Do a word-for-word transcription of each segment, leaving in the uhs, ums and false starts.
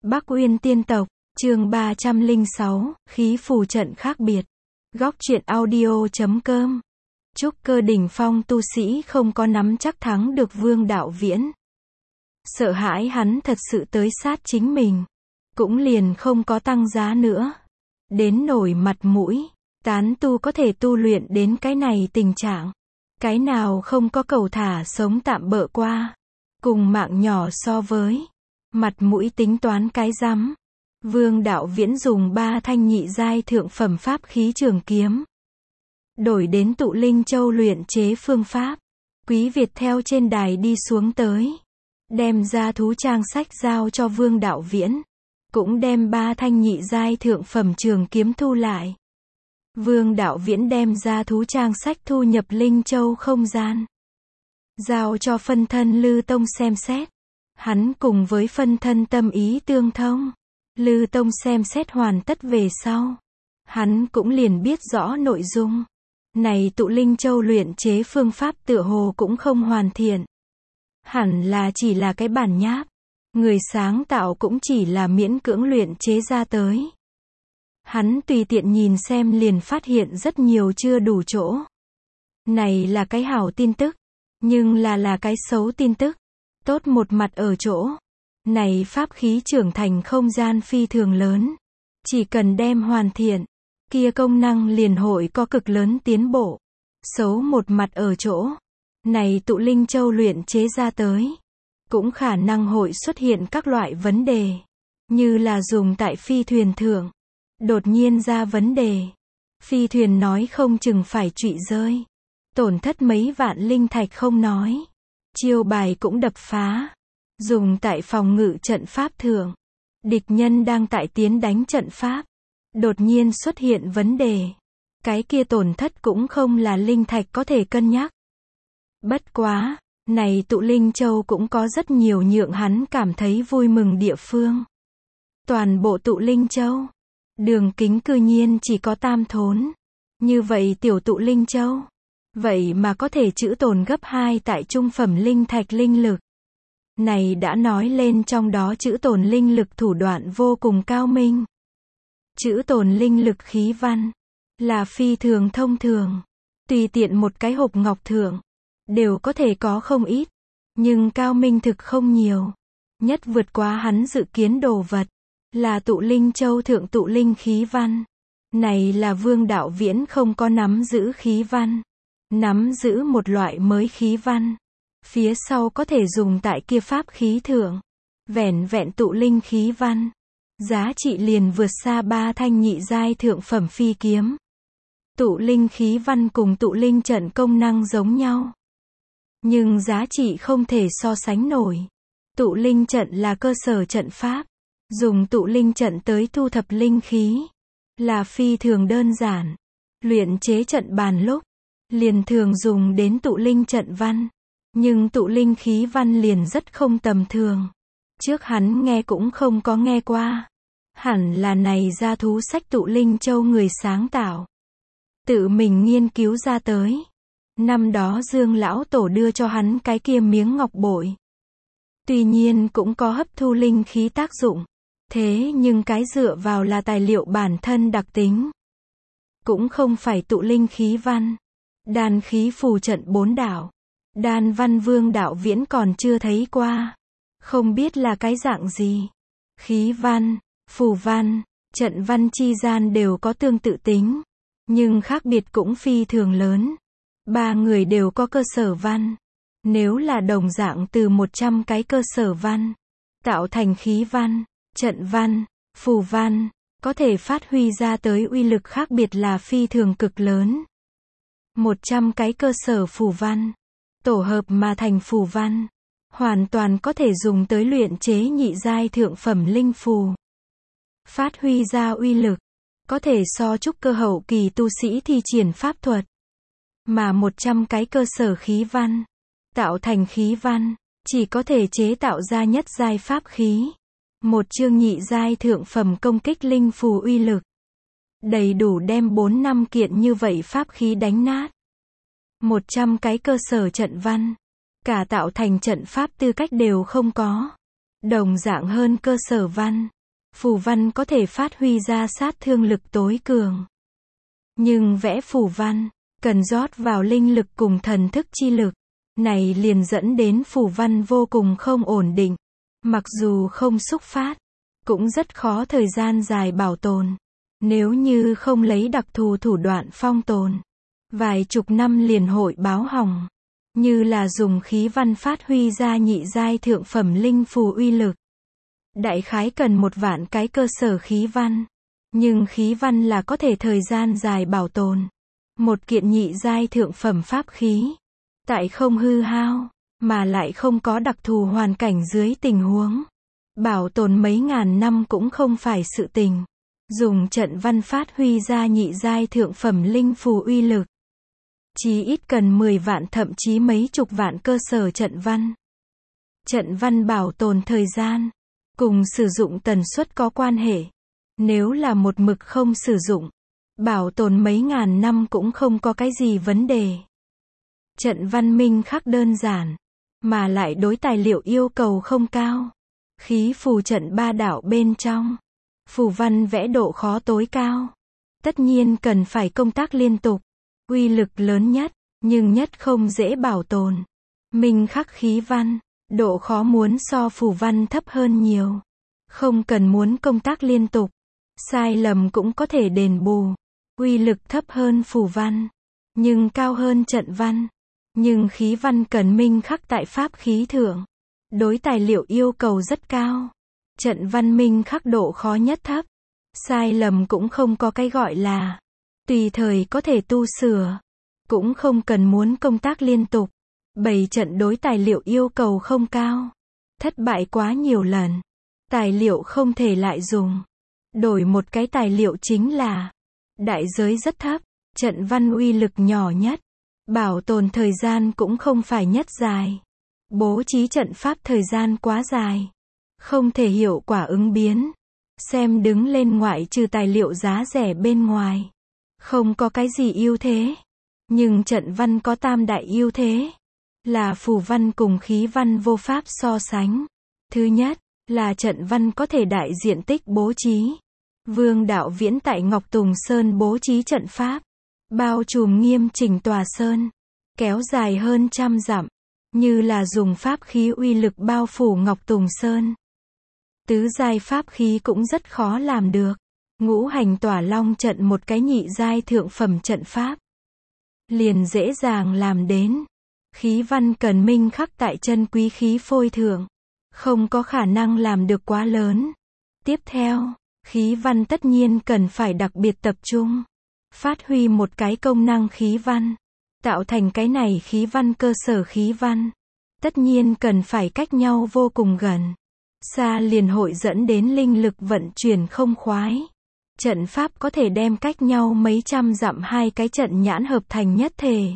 Bắc Uyên Tiên Tộc, chương ba trăm lẻ sáu, khí phù trận khác biệt. Góc truyện audio chấm com. Trúc cơ đỉnh phong tu sĩ không có nắm chắc thắng được Vương Đạo Viễn. Sợ hãi hắn thật sự tới sát chính mình. Cũng liền không có tăng giá nữa. Đến nổi mặt mũi, tán tu có thể tu luyện đến cái này tình trạng. Cái nào không có cầu thả sống tạm bợ qua. Cùng mạng nhỏ so với. Mặt mũi tính toán cái rắm. Vương Đạo Viễn dùng ba thanh nhị giai thượng phẩm pháp khí trường kiếm. Đổi đến tụ linh châu luyện chế phương pháp. Quý Việt theo trên đài đi xuống tới. Đem ra thú trang sách giao cho Vương Đạo Viễn. Cũng đem ba thanh nhị giai thượng phẩm trường kiếm thu lại. Vương Đạo Viễn đem ra thú trang sách thu nhập linh châu không gian. Giao cho phân thân Lư Tông xem xét. Hắn cùng với phân thân tâm ý tương thông. Lư Tông xem xét hoàn tất về sau. Hắn cũng liền biết rõ nội dung. Này tụ linh châu luyện chế phương pháp tựa hồ cũng không hoàn thiện. Hẳn là chỉ là cái bản nháp. Người sáng tạo cũng chỉ là miễn cưỡng luyện chế ra tới. Hắn tùy tiện nhìn xem liền phát hiện rất nhiều chưa đủ chỗ. Này là cái hảo tin tức. Nhưng là là cái xấu tin tức. Tốt một mặt ở chỗ. Này pháp khí trưởng thành không gian phi thường lớn. Chỉ cần đem hoàn thiện. Kia công năng liền hội có cực lớn tiến bộ. Xấu một mặt ở chỗ. Này tụ linh châu luyện chế ra tới. Cũng khả năng hội xuất hiện các loại vấn đề. Như là dùng tại phi thuyền thượng. Đột nhiên ra vấn đề. Phi thuyền nói không chừng phải trụy rơi. Tổn thất mấy vạn linh thạch không nói. Chiêu bài cũng đập phá. Dùng tại phòng ngự trận pháp thượng. Địch nhân đang tại tiến đánh trận pháp. Đột nhiên xuất hiện vấn đề. Cái kia tổn thất cũng không là linh thạch có thể cân nhắc. Bất quá, này tụ linh châu cũng có rất nhiều nhượng hắn cảm thấy vui mừng địa phương. Toàn bộ tụ linh châu. Đường kính cư nhiên chỉ có tam thốn. Như vậy tiểu tụ linh châu. Vậy mà có thể trữ tồn gấp hai tại trung phẩm linh thạch linh lực. Này đã nói lên trong đó trữ tồn linh lực thủ đoạn vô cùng cao minh. Trữ tồn linh lực khí văn. Là phi thường thông thường. Tùy tiện một cái hộp ngọc thượng. Đều có thể có không ít. Nhưng cao minh thực không nhiều. Nhất vượt quá hắn dự kiến đồ vật. Là tụ linh châu thượng tụ linh khí văn. Này là Vương Đạo Viễn không có nắm giữ khí văn. Nắm giữ một loại mới khí văn. Phía sau có thể dùng tại kia pháp khí thượng. Vẻn vẹn tụ linh khí văn. Giá trị liền vượt xa ba thanh nhị giai thượng phẩm phi kiếm. Tụ linh khí văn cùng tụ linh trận công năng giống nhau. Nhưng giá trị không thể so sánh nổi. Tụ linh trận là cơ sở trận pháp. Dùng tụ linh trận tới thu thập linh khí. Là phi thường đơn giản. Luyện chế trận bàn lúc. Liền thường dùng đến tụ linh trận văn. Nhưng tụ linh khí văn liền rất không tầm thường. Trước hắn nghe cũng không có nghe qua. Hẳn là này ra thú sách tụ linh châu người sáng tạo. Tự mình nghiên cứu ra tới. Năm đó Dương Lão Tổ đưa cho hắn cái kia miếng ngọc bội. Tuy nhiên cũng có hấp thu linh khí tác dụng. Thế nhưng cái dựa vào là tài liệu bản thân đặc tính. Cũng không phải tụ linh khí văn. Đan khí phù trận bốn đảo. Đan văn Vương Đạo Viễn còn chưa thấy qua. Không biết là cái dạng gì. Khí văn, phù văn, trận văn chi gian đều có tương tự tính. Nhưng khác biệt cũng phi thường lớn. Ba người đều có cơ sở văn. Nếu là đồng dạng từ một trăm cái cơ sở văn. Tạo thành khí văn, trận văn, phù văn. Có thể phát huy ra tới uy lực khác biệt là phi thường cực lớn. một trăm cái cơ sở phù văn. Tổ hợp mà thành phù văn. Hoàn toàn có thể dùng tới luyện chế nhị giai thượng phẩm linh phù. Phát huy ra uy lực. Có thể so trúc cơ hậu kỳ tu sĩ thi triển pháp thuật. Mà một trăm cái cơ sở khí văn. Tạo thành khí văn. Chỉ có thể chế tạo ra nhất giai pháp khí. Một chương nhị giai thượng phẩm công kích linh phù uy lực. Đầy đủ đem bốn năm kiện như vậy pháp khí đánh nát. Một trăm cái cơ sở trận văn. Cả tạo thành trận pháp tư cách đều không có. Đồng dạng hơn cơ sở văn. Phù văn có thể phát huy ra sát thương lực tối cường. Nhưng vẽ phù văn, cần rót vào linh lực cùng thần thức chi lực. Này liền dẫn đến phù văn vô cùng không ổn định. Mặc dù không xúc phát, cũng rất khó thời gian dài bảo tồn. Nếu như không lấy đặc thù thủ đoạn phong tồn, vài chục năm liền hội báo hỏng. Như là dùng khí văn phát huy ra nhị giai thượng phẩm linh phù uy lực. Đại khái cần một vạn cái cơ sở khí văn. Nhưng khí văn là có thể thời gian dài bảo tồn. Một kiện nhị giai thượng phẩm pháp khí. Tại không hư hao, mà lại không có đặc thù hoàn cảnh dưới tình huống. Bảo tồn mấy ngàn năm cũng không phải sự tình. Dùng trận văn phát huy ra nhị giai thượng phẩm linh phù uy lực. Chí ít cần mười vạn thậm chí mấy chục vạn cơ sở trận văn. Trận văn bảo tồn thời gian, cùng sử dụng tần suất có quan hệ. Nếu là một mực không sử dụng, bảo tồn mấy ngàn năm cũng không có cái gì vấn đề. Trận văn minh khắc đơn giản, mà lại đối tài liệu yêu cầu không cao. Khí phù trận ba đạo bên trong, phù văn vẽ độ khó tối cao. Tất nhiên cần phải công tác liên tục. Uy lực lớn nhất, nhưng nhất không dễ bảo tồn. Minh khắc khí văn, độ khó muốn so phù văn thấp hơn nhiều. Không cần muốn công tác liên tục. Sai lầm cũng có thể đền bù. Uy lực thấp hơn phù văn, nhưng cao hơn trận văn. Nhưng khí văn cần minh khắc tại pháp khí thượng. Đối tài liệu yêu cầu rất cao. Trận văn minh khắc độ khó nhất thấp. Sai lầm cũng không có cái gọi là. Tùy thời có thể tu sửa. Cũng không cần muốn công tác liên tục. Bày trận đối tài liệu yêu cầu không cao. Thất bại quá nhiều lần. Tài liệu không thể lại dùng. Đổi một cái tài liệu chính là. Đại giới rất thấp. Trận văn uy lực nhỏ nhất. Bảo tồn thời gian cũng không phải nhất dài. Bố trí trận pháp thời gian quá dài. Không thể hiệu quả ứng biến. Xem đứng lên ngoại trừ tài liệu giá rẻ bên ngoài. Không có cái gì ưu thế. Nhưng trận văn có tam đại ưu thế. Là phù văn cùng khí văn vô pháp so sánh. Thứ nhất, là trận văn có thể đại diện tích bố trí. Vương Đạo Viễn tại Ngọc Tùng Sơn bố trí trận pháp. Bao trùm nghiêm chỉnh tòa sơn. Kéo dài hơn trăm dặm. Như là dùng pháp khí uy lực bao phủ Ngọc Tùng Sơn. Tứ giai pháp khí cũng rất khó làm được. Ngũ hành tỏa long trận một cái nhị giai thượng phẩm trận pháp. Liền dễ dàng làm đến. Khí văn cần minh khắc tại chân quý khí phôi thượng. Không có khả năng làm được quá lớn. Tiếp theo, khí văn tất nhiên cần phải đặc biệt tập trung. Phát huy một cái công năng khí văn. Tạo thành cái này khí văn cơ sở khí văn. Tất nhiên cần phải cách nhau vô cùng gần. Xa liền hội dẫn đến linh lực vận chuyển không khoái. Trận pháp có thể đem cách nhau mấy trăm dặm hai cái trận nhãn hợp thành nhất thể.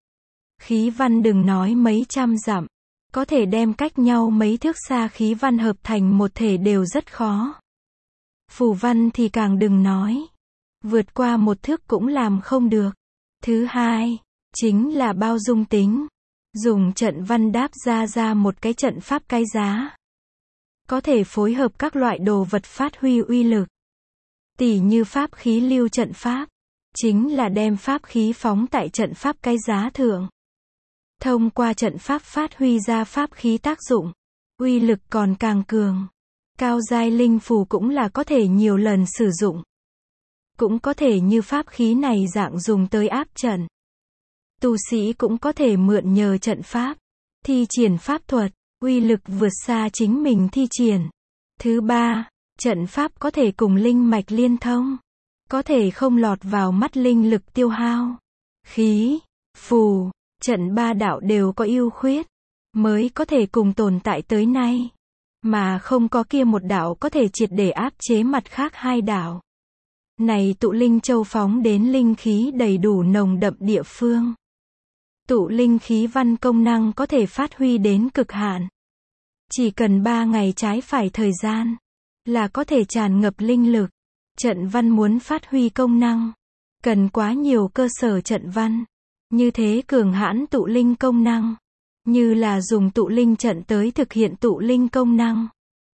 Khí văn đừng nói mấy trăm dặm. Có thể đem cách nhau mấy thước xa khí văn hợp thành một thể đều rất khó. Phù văn thì càng đừng nói. Vượt qua một thước cũng làm không được. Thứ hai, chính là bao dung tính. Dùng trận văn đáp ra ra một cái trận pháp cái giá. Có thể phối hợp các loại đồ vật phát huy uy lực. Tỉ như pháp khí lưu trận pháp. Chính là đem pháp khí phóng tại trận pháp cái giá thượng. Thông qua trận pháp phát huy ra pháp khí tác dụng. Uy lực còn càng cường. Cao giai linh phù cũng là có thể nhiều lần sử dụng. Cũng có thể như pháp khí này dạng dùng tới áp trận. Tu sĩ cũng có thể mượn nhờ trận pháp. Thi triển pháp thuật. Uy lực vượt xa chính mình thi triển. Thứ ba, trận pháp có thể cùng linh mạch liên thông. Có thể không lọt vào mắt linh lực tiêu hao. Khí, phù, trận ba đạo đều có ưu khuyết. Mới có thể cùng tồn tại tới nay. Mà không có kia một đạo có thể triệt để áp chế mặt khác hai đạo. Này tụ linh châu phóng đến linh khí đầy đủ nồng đậm địa phương. Tụ linh khí văn công năng có thể phát huy đến cực hạn. Chỉ cần ba ngày trái phải thời gian, là có thể tràn ngập linh lực. Trận văn muốn phát huy công năng, cần quá nhiều cơ sở trận văn. Như thế cường hãn tụ linh công năng. Như là dùng tụ linh trận tới thực hiện tụ linh công năng.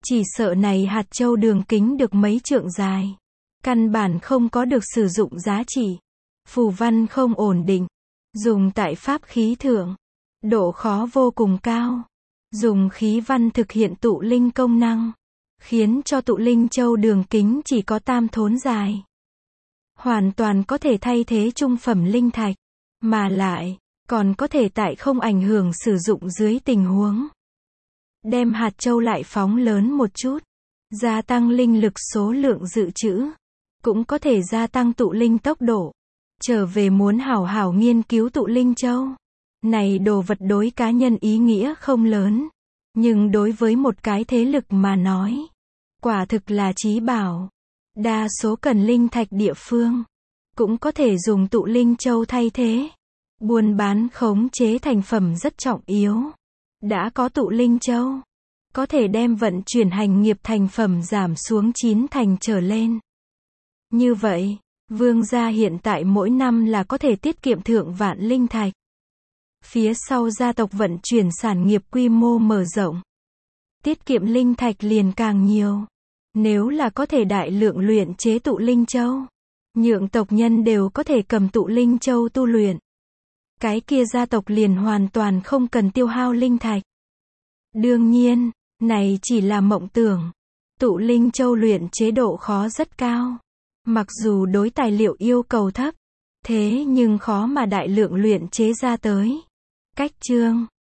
Chỉ sợ này hạt châu đường kính được mấy trượng dài. Căn bản không có được sử dụng giá trị. Phù văn không ổn định. Dùng tại pháp khí thượng. Độ khó vô cùng cao. Dùng khí văn thực hiện tụ linh công năng. Khiến cho tụ linh châu đường kính chỉ có tam thốn dài. Hoàn toàn có thể thay thế trung phẩm linh thạch. Mà lại, còn có thể tại không ảnh hưởng sử dụng dưới tình huống. Đem hạt châu lại phóng lớn một chút. Gia tăng linh lực số lượng dự trữ. Cũng có thể gia tăng tụ linh tốc độ. Trở về muốn hảo hảo nghiên cứu tụ linh châu. Này đồ vật đối cá nhân ý nghĩa không lớn. Nhưng đối với một cái thế lực mà nói. Quả thực là chí bảo. Đa số cần linh thạch địa phương. Cũng có thể dùng tụ linh châu thay thế. Buôn bán khống chế thành phẩm rất trọng yếu. Đã có tụ linh châu. Có thể đem vận chuyển hành nghiệp thành phẩm giảm xuống chín thành trở lên. Như vậy, vương gia hiện tại mỗi năm là có thể tiết kiệm thượng vạn linh thạch. Phía sau gia tộc vận chuyển sản nghiệp quy mô mở rộng. Tiết kiệm linh thạch liền càng nhiều. Nếu là có thể đại lượng luyện chế tụ linh châu. Nhượng tộc nhân đều có thể cầm tụ linh châu tu luyện. Cái kia gia tộc liền hoàn toàn không cần tiêu hao linh thạch. Đương nhiên, này chỉ là mộng tưởng. Tụ linh châu luyện chế độ khó rất cao. Mặc dù đối tài liệu yêu cầu thấp. Thế nhưng khó mà đại lượng luyện chế ra tới. Cách chương